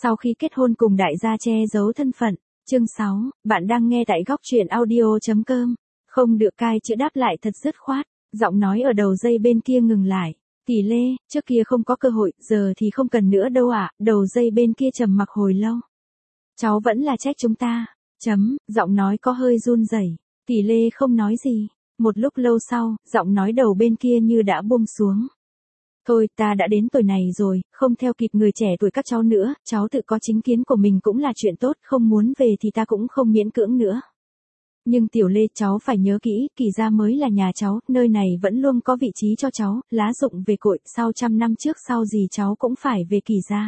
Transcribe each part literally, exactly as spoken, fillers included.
Sau khi kết hôn cùng đại gia che giấu thân phận. Chương sáu, bạn đang nghe tại góc truyện audio.com. Không được cai chữa đáp lại thật dứt khoát, giọng nói ở đầu dây bên kia ngừng lại. Tỷ Lê, trước kia không có cơ hội, giờ thì không cần nữa đâu ạ, à? Đầu dây bên kia trầm mặc hồi lâu. Cháu vẫn là trách chúng ta. Chấm, giọng nói có hơi run rẩy. Tỷ Lê không nói gì. Một lúc lâu sau, giọng nói đầu bên kia như đã buông xuống. Thôi, ta đã đến tuổi này rồi, không theo kịp người trẻ tuổi các cháu nữa, cháu tự có chính kiến của mình cũng là chuyện tốt, không muốn về thì ta cũng không miễn cưỡng nữa. Nhưng Tiểu Lê, cháu phải nhớ kỹ, Kỳ gia mới là nhà cháu, nơi này vẫn luôn có vị trí cho cháu, lá rụng về cội, sau trăm năm trước sau gì cháu cũng phải về Kỳ gia.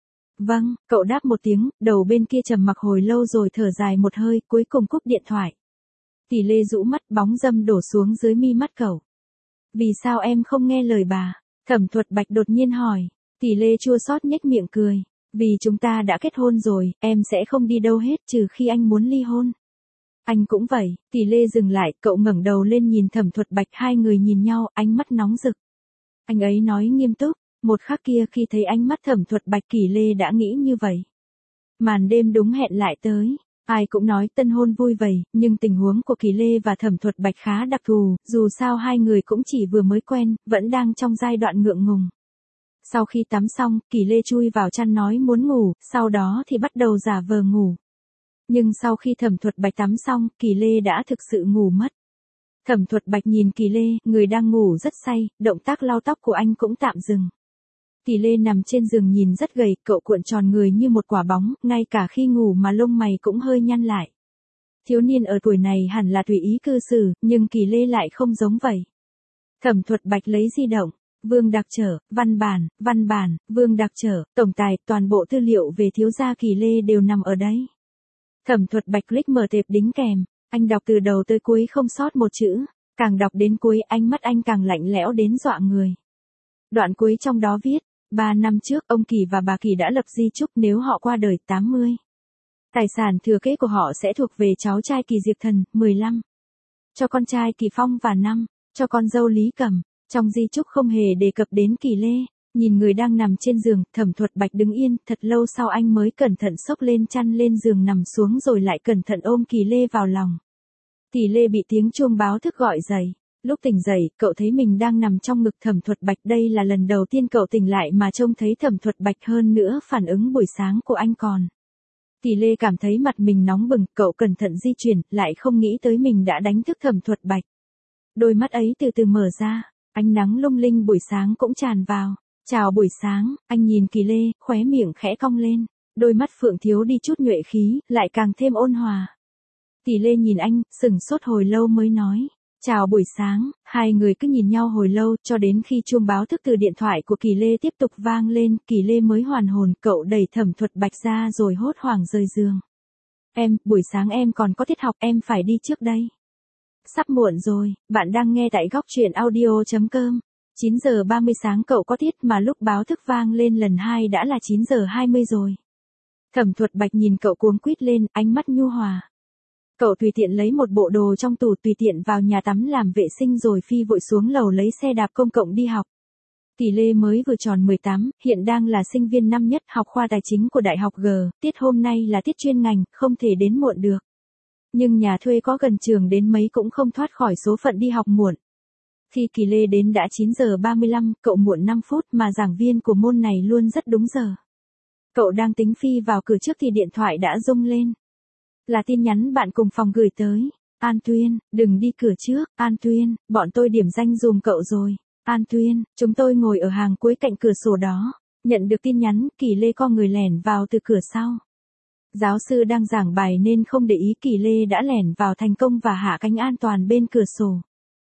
Vâng, cậu đáp một tiếng, đầu bên kia trầm mặc hồi lâu rồi thở dài một hơi, cuối cùng cúp điện thoại. Tỷ Lê rũ mắt, bóng râm đổ xuống dưới mi mắt cậu. Vì sao em không nghe lời bà? Thẩm Thuật Bạch đột nhiên hỏi. Tỷ Lê chua xót nhếch miệng cười. Vì chúng ta đã kết hôn rồi, em sẽ không đi đâu hết trừ khi anh muốn ly hôn. Anh cũng vậy. Tỷ Lê dừng lại, cậu ngẩng đầu lên nhìn Thẩm Thuật Bạch, hai người nhìn nhau, ánh mắt nóng rực. Anh ấy nói nghiêm túc, một khắc kia khi thấy ánh mắt Thẩm Thuật Bạch, Kỳ Lê đã nghĩ như vậy. Màn đêm đúng hẹn lại tới. Ai cũng nói tân hôn vui vầy, nhưng tình huống của Kỳ Lê và Thẩm Thuật Bạch khá đặc thù, dù sao hai người cũng chỉ vừa mới quen, vẫn đang trong giai đoạn ngượng ngùng. Sau khi tắm xong, Kỳ Lê chui vào chăn nói muốn ngủ, sau đó thì bắt đầu giả vờ ngủ. Nhưng sau khi Thẩm Thuật Bạch tắm xong, Kỳ Lê đã thực sự ngủ mất. Thẩm Thuật Bạch nhìn Kỳ Lê, người đang ngủ rất say, động tác lau tóc của anh cũng tạm dừng. Tỷ Lê nằm trên giường nhìn rất gầy, cậu cuộn tròn người như một quả bóng, ngay cả khi ngủ mà lông mày cũng hơi nhăn lại. Thiếu niên ở tuổi này hẳn là tùy ý cư xử, nhưng Kỳ Lê lại không giống vậy. Thẩm Thuật Bạch lấy di động, Vương Đặc Trở, văn bản, văn bản, Vương Đặc Trở, tổng tài, toàn bộ tư liệu về thiếu gia Kỳ Lê đều nằm ở đây. Thẩm Thuật Bạch click mở tệp đính kèm, anh đọc từ đầu tới cuối không sót một chữ, càng đọc đến cuối ánh mắt anh càng lạnh lẽo đến dọa người. Đoạn cuối trong đó viết. Ba năm trước, ông Kỳ và bà Kỳ đã lập di chúc nếu họ qua đời tám mươi. Tài sản thừa kế của họ sẽ thuộc về cháu trai Kỳ Diệp Thần, mười lăm. Cho con trai Kỳ Phong và năm. Cho con dâu Lý Cẩm. Trong di chúc không hề đề cập đến Kỳ Lê. Nhìn người đang nằm trên giường, Thẩm Thuật Bạch đứng yên, thật lâu sau anh mới cẩn thận xốc lên chăn lên giường nằm xuống rồi lại cẩn thận ôm Kỳ Lê vào lòng. Kỳ Lê bị tiếng chuông báo thức gọi dậy. Lúc tỉnh dậy, cậu thấy mình đang nằm trong ngực Thẩm Thuật Bạch, đây là lần đầu tiên cậu tỉnh lại mà trông thấy Thẩm Thuật Bạch, hơn nữa phản ứng buổi sáng của anh còn. Tỷ Lê cảm thấy mặt mình nóng bừng, cậu cẩn thận di chuyển, lại không nghĩ tới mình đã đánh thức Thẩm Thuật Bạch. Đôi mắt ấy từ từ mở ra, ánh nắng lung linh buổi sáng cũng tràn vào. Chào buổi sáng, anh nhìn Kỳ Lê, khóe miệng khẽ cong lên, đôi mắt phượng thiếu đi chút nhuệ khí, lại càng thêm ôn hòa. Tỷ Lê nhìn anh, sững sốt hồi lâu mới nói. Chào buổi sáng, hai người cứ nhìn nhau hồi lâu, cho đến khi chuông báo thức từ điện thoại của Kỳ Lê tiếp tục vang lên, Kỳ Lê mới hoàn hồn, cậu đẩy Thẩm Thuật Bạch ra rồi hốt hoảng rời giường. Em, buổi sáng em còn có tiết học, em phải đi trước đây. Sắp muộn rồi, bạn đang nghe tại góc truyện audio.com. chín giờ ba mươi sáng cậu có tiết mà lúc báo thức vang lên lần hai đã là chín giờ hai mươi rồi. Thẩm Thuật Bạch nhìn cậu cuống quýt lên, ánh mắt nhu hòa. Cậu tùy tiện lấy một bộ đồ trong tủ, tùy tiện vào nhà tắm làm vệ sinh rồi phi vội xuống lầu lấy xe đạp công cộng đi học. Tỷ Lê mới vừa tròn mười tám, hiện đang là sinh viên năm nhất học khoa tài chính của Đại học G, tiết hôm nay là tiết chuyên ngành, không thể đến muộn được. Nhưng nhà thuê có gần trường đến mấy cũng không thoát khỏi số phận đi học muộn. Khi Kỳ Lê đến đã chín giờ ba mươi lăm, cậu muộn năm phút mà giảng viên của môn này luôn rất đúng giờ. Cậu đang tính phi vào cửa trước thì điện thoại đã rung lên. Là tin nhắn bạn cùng phòng gửi tới. An Tuyên, đừng đi cửa trước. An Tuyên, bọn tôi điểm danh dùm cậu rồi. An Tuyên, chúng tôi ngồi ở hàng cuối cạnh cửa sổ đó. Nhận được tin nhắn, Kỳ Lê co người lẻn vào từ cửa sau. Giáo sư đang giảng bài nên không để ý, Kỳ Lê đã lẻn vào thành công và hạ cánh an toàn bên cửa sổ.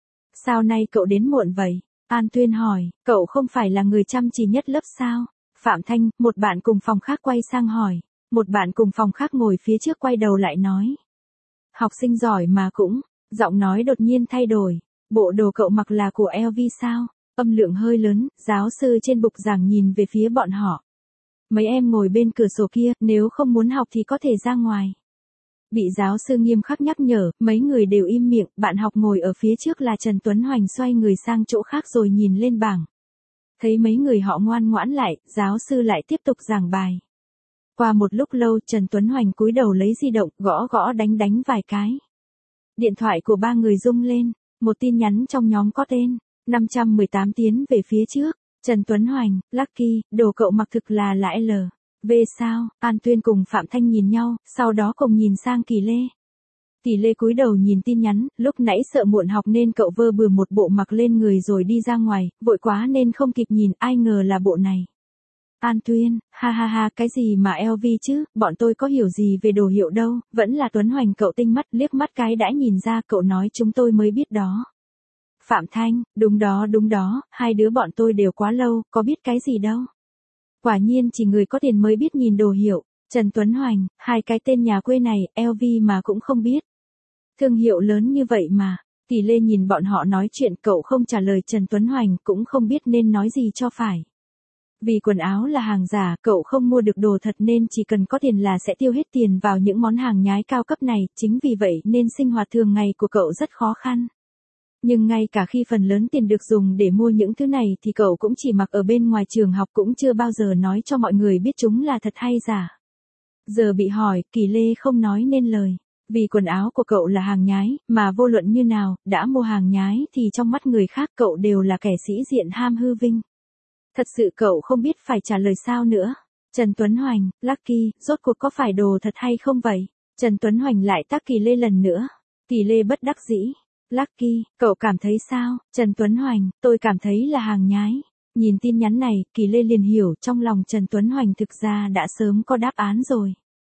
Sao nay cậu đến muộn vậy? An Tuyên hỏi, cậu không phải là người chăm chỉ nhất lớp sao? Phạm Thanh, một bạn cùng phòng khác quay sang hỏi. Một bạn cùng phòng khác ngồi phía trước quay đầu lại nói. Học sinh giỏi mà cũng, giọng nói đột nhiên thay đổi. Bộ đồ cậu mặc là của lờ vê sao? Âm lượng hơi lớn, giáo sư trên bục giảng nhìn về phía bọn họ. Mấy em ngồi bên cửa sổ kia, nếu không muốn học thì có thể ra ngoài. Bị giáo sư nghiêm khắc nhắc nhở, mấy người đều im miệng, bạn học ngồi ở phía trước là Trần Tuấn Hoành xoay người sang chỗ khác rồi nhìn lên bảng. Thấy mấy người họ ngoan ngoãn lại, giáo sư lại tiếp tục giảng bài. Qua một lúc lâu Trần Tuấn Hoành cúi đầu lấy di động, gõ gõ đánh đánh vài cái. Điện thoại của ba người rung lên, một tin nhắn trong nhóm có tên, năm trăm mười tám tiến về phía trước, Trần Tuấn Hoành, Lucky, đồ cậu mặc thực là là L. V sao, An Tuyên cùng Phạm Thanh nhìn nhau, sau đó cùng nhìn sang Kỳ Lê. Tỷ Lê cúi đầu nhìn tin nhắn, lúc nãy sợ muộn học nên cậu vơ bừa một bộ mặc lên người rồi đi ra ngoài, vội quá nên không kịp nhìn, ai ngờ là bộ này. An Tuyên, ha ha ha, cái gì mà L V chứ, bọn tôi có hiểu gì về đồ hiệu đâu, vẫn là Tuấn Hoành cậu tinh mắt, liếc mắt cái đã nhìn ra, cậu nói chúng tôi mới biết đó. Phạm Thanh, đúng đó đúng đó, hai đứa bọn tôi đều quá lâu, có biết cái gì đâu. Quả nhiên chỉ người có tiền mới biết nhìn đồ hiệu. Trần Tuấn Hoành, hai cái tên nhà quê này, L V mà cũng không biết. Thương hiệu lớn như vậy mà. Tỷ Lê nhìn bọn họ nói chuyện, cậu không trả lời Trần Tuấn Hoành, cũng không biết nên nói gì cho phải. Vì quần áo là hàng giả, cậu không mua được đồ thật nên chỉ cần có tiền là sẽ tiêu hết tiền vào những món hàng nhái cao cấp này, chính vì vậy nên sinh hoạt thường ngày của cậu rất khó khăn. Nhưng ngay cả khi phần lớn tiền được dùng để mua những thứ này thì cậu cũng chỉ mặc ở bên ngoài trường học, cũng chưa bao giờ nói cho mọi người biết chúng là thật hay giả. Giờ bị hỏi, Kỳ Lê không nói nên lời. Vì quần áo của cậu là hàng nhái, mà vô luận như nào, đã mua hàng nhái thì trong mắt người khác cậu đều là kẻ sĩ diện ham hư vinh. Thật sự cậu không biết phải trả lời sao nữa. Trần Tuấn Hoành, Lucky, rốt cuộc có phải đồ thật hay không vậy? Trần Tuấn Hoành lại tác Kỳ Lê lần nữa. Kỳ Lê bất đắc dĩ. Lucky, cậu cảm thấy sao? Trần Tuấn Hoành, tôi cảm thấy là hàng nhái. Nhìn tin nhắn này, Kỳ Lê liền hiểu trong lòng Trần Tuấn Hoành thực ra đã sớm có đáp án rồi.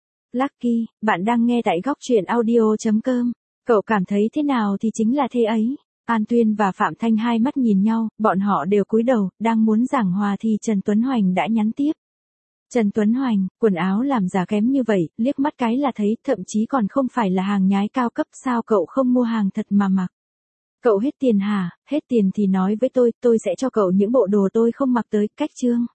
Lucky, bạn đang nghe tại góc truyện audio chấm com. Cậu cảm thấy thế nào thì chính là thế ấy. An Tuyên và Phạm Thanh hai mắt nhìn nhau, bọn họ đều cúi đầu, đang muốn giảng hòa thì Trần Tuấn Hoành đã nhắn tiếp. Trần Tuấn Hoành, quần áo làm giả kém như vậy, liếc mắt cái là thấy, thậm chí còn không phải là hàng nhái cao cấp, sao cậu không mua hàng thật mà mặc? Cậu hết tiền hả? Hết tiền thì nói với tôi, tôi sẽ cho cậu những bộ đồ tôi không mặc tới, cách chương.